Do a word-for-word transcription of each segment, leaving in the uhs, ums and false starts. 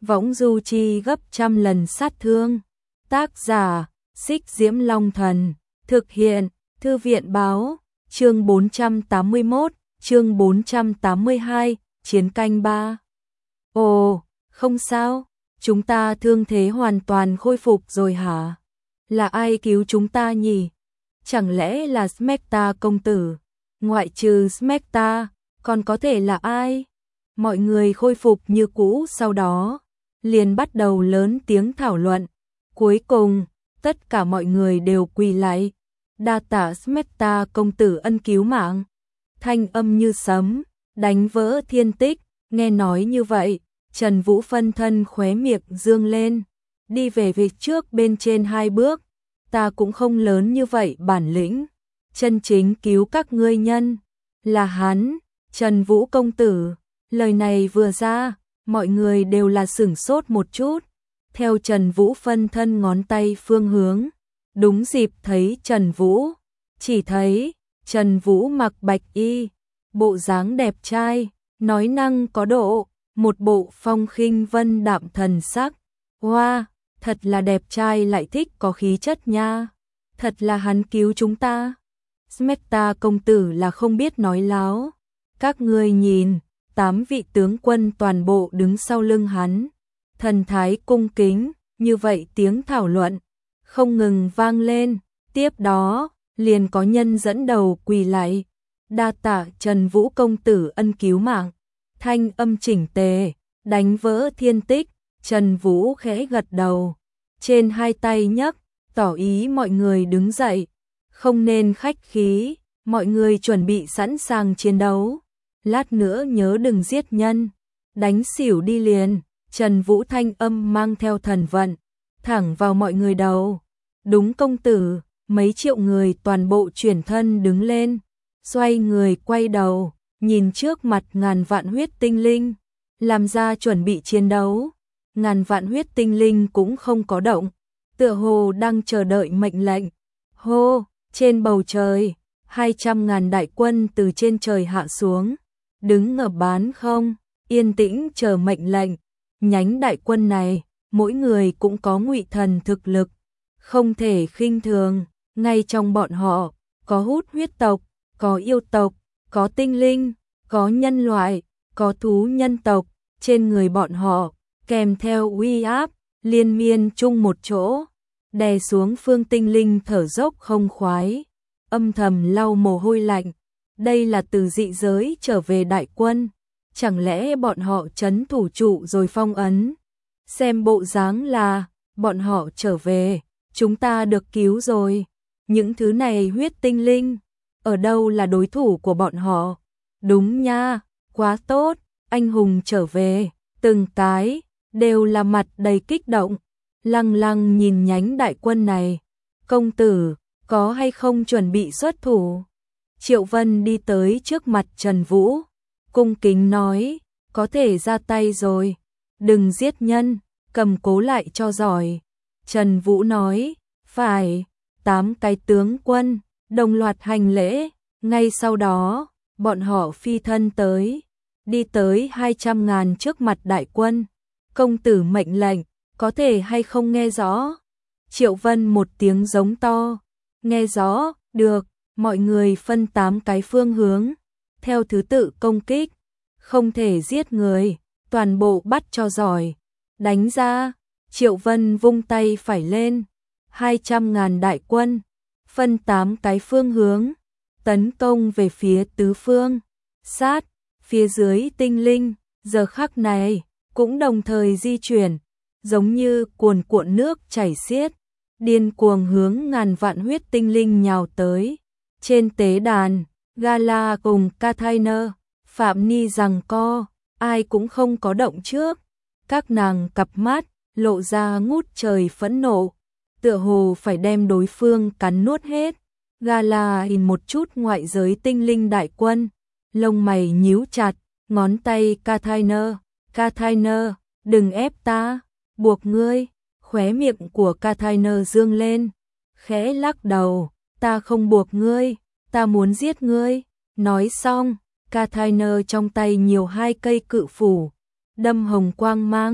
võng du chi gấp trăm lần sát thương. Tác giả, Xích Diễm Long Thần, thực hiện, Thư viện báo, chương bốn trăm tám mươi mốt, chương bốn trăm tám mươi hai, chiến canh ba. Ồ, không sao, chúng ta thương thế hoàn toàn khôi phục rồi hả? Là ai cứu chúng ta nhỉ? Chẳng lẽ là Smecta công tử? Ngoại trừ Smecta, còn có thể là ai? Mọi người khôi phục như cũ, sau đó liền bắt đầu lớn tiếng thảo luận. Cuối cùng, tất cả mọi người đều quỳ lạy. Đa tạ Smecta công tử ân cứu mạng. Thanh âm như sấm, đánh vỡ thiên tích. Nghe nói như vậy, Trần Vũ phân thân khóe miệng dương lên, đi về về trước bên trên hai bước. Ta cũng không lớn như vậy bản lĩnh, chân chính cứu các ngươi nhân là hắn, Trần Vũ công tử. Lời này vừa ra, mọi người đều là sửng sốt một chút, theo Trần Vũ phân thân ngón tay phương hướng, đúng dịp thấy Trần Vũ, chỉ thấy Trần Vũ mặc bạch y, bộ dáng đẹp trai, nói năng có độ, một bộ phong khinh vân đạm thần sắc. Wow, thật là đẹp trai lại thích có khí chất nha. Thật là hắn cứu chúng ta. Smecta công tử là không biết nói láo. Các ngươi nhìn, tám vị tướng quân toàn bộ đứng sau lưng hắn, thần thái cung kính, như vậy tiếng thảo luận không ngừng vang lên. Tiếp đó, liền có nhân dẫn đầu quỳ lạy. Đa tạ Trần Vũ công tử ân cứu mạng. Thanh âm chỉnh tề, đánh vỡ thiên tích. Trần Vũ khẽ gật đầu, trên hai tay nhấc, tỏ ý mọi người đứng dậy. Không nên khách khí, mọi người chuẩn bị sẵn sàng chiến đấu. Lát nữa nhớ đừng giết nhân, đánh xỉu đi liền. Trần Vũ thanh âm mang theo thần vận, thẳng vào mọi người đầu. Đúng công tử, mấy triệu người toàn bộ chuyển thân đứng lên, xoay người quay đầu, nhìn trước mặt ngàn vạn huyết tinh linh, làm ra chuẩn bị chiến đấu. Ngàn vạn huyết tinh linh cũng không có động, tựa hồ đang chờ đợi mệnh lệnh. Hô, trên bầu trời, hai trăm ngàn đại quân từ trên trời hạ xuống, đứng ở bán không, yên tĩnh chờ mệnh lệnh. Nhánh đại quân này, mỗi người cũng có ngụy thần thực lực, không thể khinh thường. Ngay trong bọn họ, có hút huyết tộc, có yêu tộc, có tinh linh, có nhân loại, có thú nhân tộc. Trên người bọn họ kèm theo uy áp liên miên chung một chỗ, đè xuống phương tinh linh thở dốc không khoái, âm thầm lau mồ hôi lạnh. Đây là từ dị giới trở về đại quân, chẳng lẽ bọn họ trấn thủ trụ rồi phong ấn? Xem bộ dáng là bọn họ trở về, chúng ta được cứu rồi. Những thứ này huyết tinh linh, ở đâu là đối thủ của bọn họ? Đúng nha, quá tốt, anh hùng trở về, từng cái đều là mặt đầy kích động, lăng lăng nhìn nhánh đại quân này. Công tử, có hay không chuẩn bị xuất thủ? Triệu Vân đi tới trước mặt Trần Vũ, cung kính nói, có thể ra tay rồi, đừng giết nhân, cầm cố lại cho giỏi. Trần Vũ nói, phải. Tám cái tướng quân đồng loạt hành lễ, ngay sau đó, bọn họ phi thân tới, đi tới hai trăm ngàn trước mặt đại quân. Công tử mệnh lệnh, có thể hay không nghe rõ? Triệu Vân một tiếng giống to, nghe rõ, được. Mọi người phân tám cái phương hướng, theo thứ tự công kích, không thể giết người, toàn bộ bắt cho giỏi. Đánh ra, Triệu Vân vung tay phải lên, hai trăm ngàn đại quân, phân tám cái phương hướng, tấn công về phía tứ phương. Sát, phía dưới tinh linh, giờ khắc này, cũng đồng thời di chuyển, giống như cuồn cuộn nước chảy xiết, điên cuồng hướng ngàn vạn huyết tinh linh nhào tới. Trên tế đàn, Gala cùng Kathiner, Phạm Ni giằng co, ai cũng không có động trước. Các nàng cặp mắt, lộ ra ngút trời phẫn nộ, tựa hồ phải đem đối phương cắn nuốt hết. Gala nhìn một chút ngoại giới tinh linh đại quân, lông mày nhíu chặt, ngón tay Kathiner, Kathiner, đừng ép ta, buộc ngươi. Khóe miệng của Kathiner dương lên, khẽ lắc đầu, ta không buộc ngươi, ta muốn giết ngươi. Nói xong, Kathiner trong tay nhiều hai cây cự phủ, đâm hồng quang mang,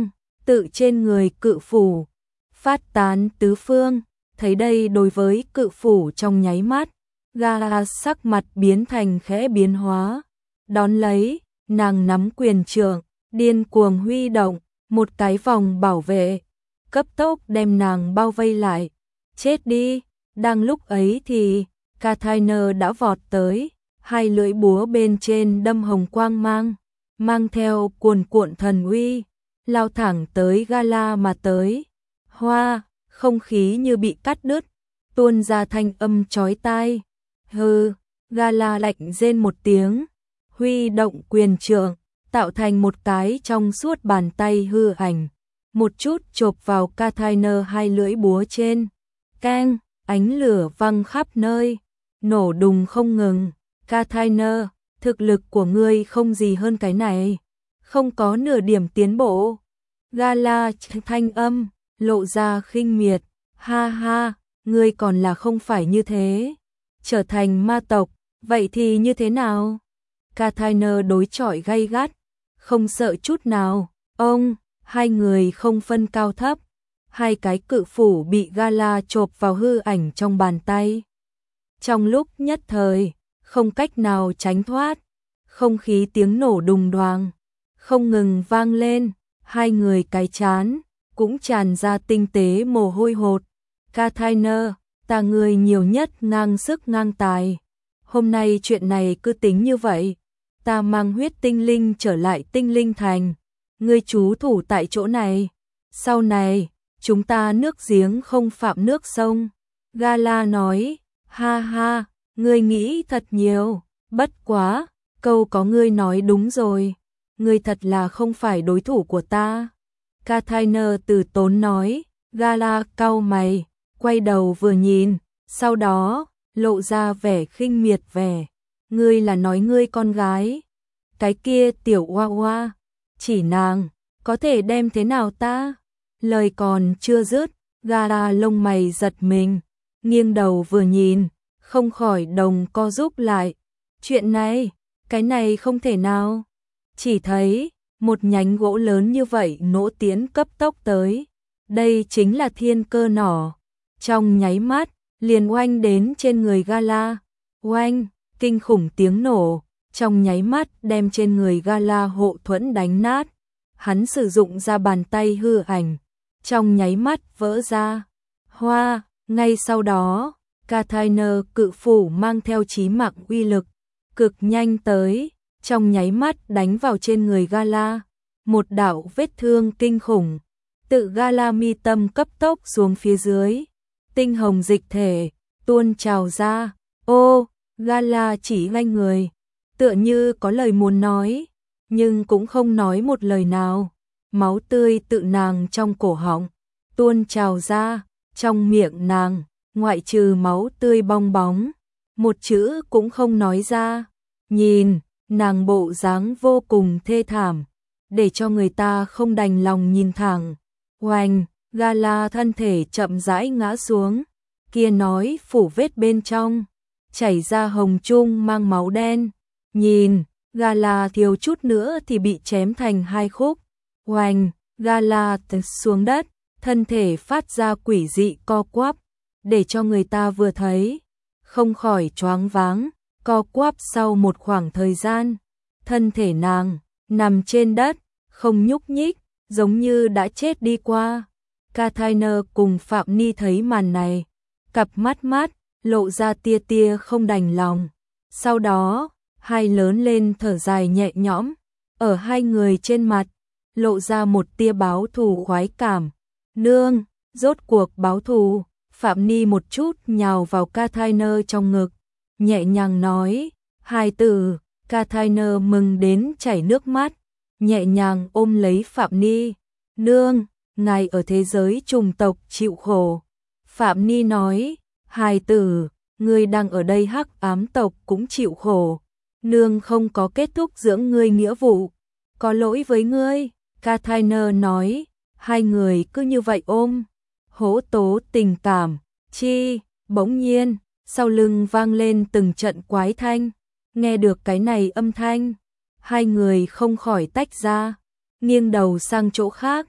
tự trên người cự phủ, phát tán tứ phương, thấy đây đối với cự phủ trong nháy mắt, Gala sắc mặt biến thành khẽ biến hóa, đón lấy, nàng nắm quyền trượng, điên cuồng huy động, một cái vòng bảo vệ, cấp tốc đem nàng bao vây lại, chết đi, đang lúc ấy thì, Kathiner đã vọt tới, hai lưỡi búa bên trên đâm hồng quang mang, mang theo cuồn cuộn thần uy, lao thẳng tới Gala mà tới. Hoa, không khí như bị cắt đứt, tuôn ra thanh âm chói tai. Hừ, Gala lạnh rên một tiếng, huy động quyền trượng, tạo thành một cái trong suốt bàn tay hư ảnh, một chút chộp vào Kathiner hai lưỡi búa trên. Keng, ánh lửa văng khắp nơi, nổ đùng không ngừng. Kathiner, thực lực của ngươi không gì hơn cái này, không có nửa điểm tiến bộ. Gala thanh âm lộ ra khinh miệt, ha ha, ngươi còn là không phải như thế, trở thành ma tộc, vậy thì như thế nào? Kathiner đối chọi gay gắt, không sợ chút nào. Ông, hai người không phân cao thấp, hai cái cự phủ bị Gala chộp vào hư ảnh trong bàn tay. Trong lúc nhất thời, không cách nào tránh thoát, không khí tiếng nổ đùng đoàng, không ngừng vang lên, hai người cái chán cũng tràn ra tinh tế mồ hôi hột. Kathiner, ta người nhiều nhất ngang sức ngang tài. Hôm nay chuyện này cứ tính như vậy, ta mang huyết tinh linh trở lại tinh linh thành, ngươi trú thủ tại chỗ này. Sau này, chúng ta nước giếng không phạm nước sông. Gala nói, ha ha, ngươi nghĩ thật nhiều, bất quá, câu có ngươi nói đúng rồi, ngươi thật là không phải đối thủ của ta. Kathiner từ tốn nói. Gala cau mày, quay đầu vừa nhìn, sau đó, lộ ra vẻ khinh miệt vẻ. Ngươi là nói ngươi con gái, cái kia tiểu oa oa, chỉ nàng, có thể đem thế nào ta? Lời còn chưa dứt, Gala lông mày giật mình, nghiêng đầu vừa nhìn, không khỏi đồng co rúm lại. Chuyện này, cái này không thể nào. Chỉ thấy, một nhánh gỗ lớn như vậy nỗ tiến cấp tốc tới. Đây chính là thiên cơ nỏ. Trong nháy mắt, liền oanh đến trên người Gala. Oanh, kinh khủng tiếng nổ, trong nháy mắt đem trên người Gala hộ thuẫn đánh nát. Hắn sử dụng ra bàn tay hư ảnh, trong nháy mắt vỡ ra. Hoa, ngay sau đó, Kathiner cự phủ mang theo chí mạng uy lực, cực nhanh tới, trong nháy mắt đánh vào trên người Gala. Một đạo vết thương kinh khủng, tự Gala mi tâm cấp tốc xuống phía dưới. Tinh hồng dịch thể, tuôn trào ra. Ô, Gala chỉ ngay người, tựa như có lời muốn nói, nhưng cũng không nói một lời nào. Máu tươi tự nàng trong cổ họng, tuôn trào ra, trong miệng nàng, ngoại trừ máu tươi bong bóng, một chữ cũng không nói ra. Nhìn, nàng bộ dáng vô cùng thê thảm, để cho người ta không đành lòng nhìn thẳng. Oanh, Gala thân thể chậm rãi ngã xuống, kia nói phủ vết bên trong, chảy ra hồng trung mang máu đen. Nhìn, Gala thiếu chút nữa thì bị chém thành hai khúc. Oanh, Gala xuống đất, thân thể phát ra quỷ dị co quắp, để cho người ta vừa thấy, không khỏi choáng váng, co quắp sau một khoảng thời gian. Thân thể nàng, nằm trên đất, không nhúc nhích, giống như đã chết đi qua. Kathiner cùng Phạm Ni thấy màn này, cặp mắt mắt, lộ ra tia tia không đành lòng. Sau đó, hai lớn lên thở dài nhẹ nhõm, ở hai người trên mặt, lộ ra một tia báo thù khoái cảm. Nương, rốt cuộc báo thù. Phạm Ni một chút nhào vào Kathiner trong ngực, nhẹ nhàng nói, hai từ. Kathiner mừng đến chảy nước mắt, nhẹ nhàng ôm lấy Phạm Ni. Nương, ngài ở thế giới trùng tộc chịu khổ. Phạm Ni nói, hai từ, ngươi đang ở đây hắc ám tộc cũng chịu khổ. Nương không có kết thúc dưỡng ngươi nghĩa vụ, có lỗi với ngươi. Kathiner nói, hai người cứ như vậy ôm, hỗ tố tình cảm. Chi, bỗng nhiên, sau lưng vang lên từng trận quái thanh. Nghe được cái này âm thanh, hai người không khỏi tách ra, nghiêng đầu sang chỗ khác.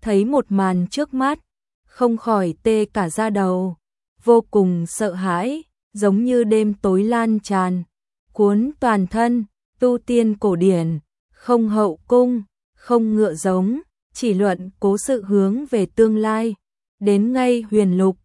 thấy một màn trước mắt, không khỏi tê cả da đầu, vô cùng sợ hãi, giống như đêm tối lan tràn, cuốn toàn thân, tu tiên cổ điển, không hậu cung, không ngựa giống, chỉ luận cố sự hướng về tương lai, đến ngay huyền lục,